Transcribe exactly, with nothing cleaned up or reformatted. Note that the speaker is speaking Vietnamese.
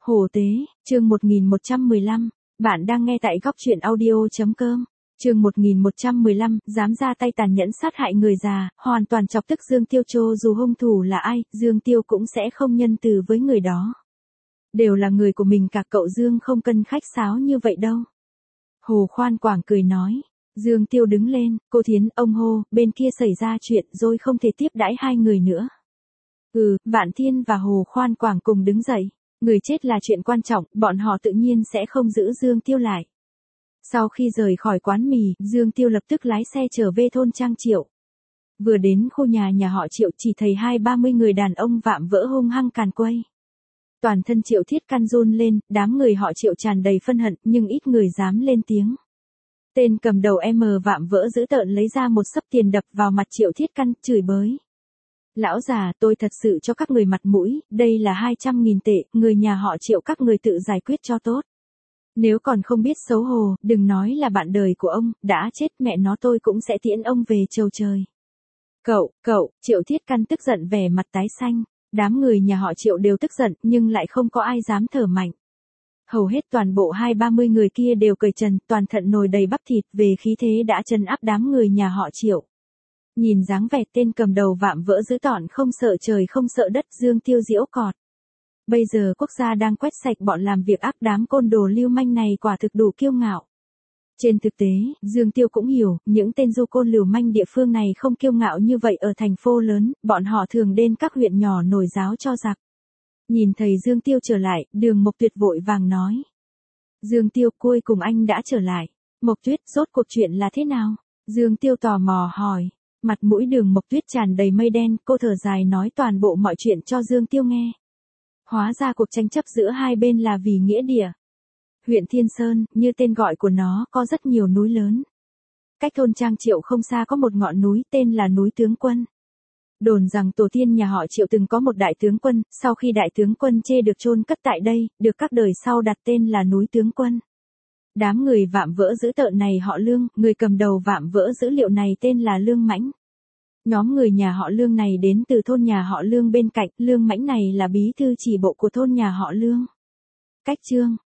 Hồ Tế, chương một nghìn một trăm mười lăm, bạn đang nghe tại góc truyện audio.com. Chương một nghìn một trăm mười lăm, dám ra tay tàn nhẫn sát hại người già, hoàn toàn chọc tức Dương Tiêu Chô, dù hung thủ là ai, Dương Tiêu cũng sẽ không nhân từ với người đó. Đều là người của mình cả, cậu Dương không cần khách sáo như vậy đâu. Hồ Khoan Quảng cười nói. Dương Tiêu đứng lên, cô Thiến, ông Hồ, bên kia xảy ra chuyện rồi không thể tiếp đãi hai người nữa. Ừ, Vạn Thiên và Hồ Khoan Quảng cùng đứng dậy. Người chết là chuyện quan trọng, bọn họ tự nhiên sẽ không giữ Dương Tiêu lại. Sau khi rời khỏi quán mì, Dương Tiêu lập tức lái xe trở về thôn Trang Triệu. Vừa đến khu nhà nhà họ Triệu chỉ thấy hai ba mươi người đàn ông vạm vỡ hung hăng càn quay. Toàn thân Triệu Thiết Căn run lên, đám người họ Triệu tràn đầy phân hận, nhưng ít người dám lên tiếng. Tên cầm đầu M vạm vỡ dữ tợn lấy ra một xấp tiền đập vào mặt Triệu Thiết Căn, chửi bới. Lão già, tôi thật sự cho các người mặt mũi, đây là hai trăm nghìn tệ, người nhà họ Triệu các người tự giải quyết cho tốt. Nếu còn không biết xấu hổ, đừng nói là bạn đời của ông, đã chết mẹ nó tôi cũng sẽ tiễn ông về chầu trời. Cậu, cậu, Triệu Thiết Căn tức giận vẻ mặt tái xanh, đám người nhà họ Triệu đều tức giận nhưng lại không có ai dám thở mạnh. Hầu hết toàn bộ hai ba mươi người kia đều cởi trần, toàn thận nồi đầy bắp thịt, về khí thế đã trấn áp đám người nhà họ Triệu. Nhìn dáng vẻ tên cầm đầu vạm vỡ dữ tợn không sợ trời không sợ đất, Dương Tiêu giễu cọt. Bây giờ quốc gia đang quét sạch bọn làm việc ác, đám côn đồ lưu manh này quả thực đủ kiêu ngạo. Trên thực tế, Dương Tiêu cũng hiểu, những tên du côn lưu manh địa phương này không kiêu ngạo như vậy ở thành phố lớn, bọn họ thường đến các huyện nhỏ nổi giáo cho giặc. Nhìn thấy Dương Tiêu trở lại, Đường Mộc Tuyết vội vàng nói. Dương Tiêu, cuối cùng anh đã trở lại. Mộc Tuyết, rốt cuộc chuyện là thế nào? Dương Tiêu tò mò hỏi. Mặt mũi Đường Mộc Tuyết tràn đầy mây đen, cô thở dài nói toàn bộ mọi chuyện cho Dương Tiêu nghe. Hóa ra cuộc tranh chấp giữa hai bên là vì nghĩa địa. Huyện Thiên Sơn, như tên gọi của nó, có rất nhiều núi lớn. Cách thôn Trang Triệu không xa có một ngọn núi tên là núi Tướng Quân. Đồn rằng tổ tiên nhà họ Triệu từng có một đại tướng quân, sau khi đại tướng quân chê được chôn cất tại đây, được các đời sau đặt tên là núi Tướng Quân. Đám người vạm vỡ dữ tợn này họ Lương, người cầm đầu vạm vỡ dữ liệu này tên là Lương Mãnh. Nhóm người nhà họ Lương này đến từ thôn nhà họ Lương bên cạnh, Lương Mãnh này là bí thư chỉ bộ của thôn nhà họ Lương. Cách chương,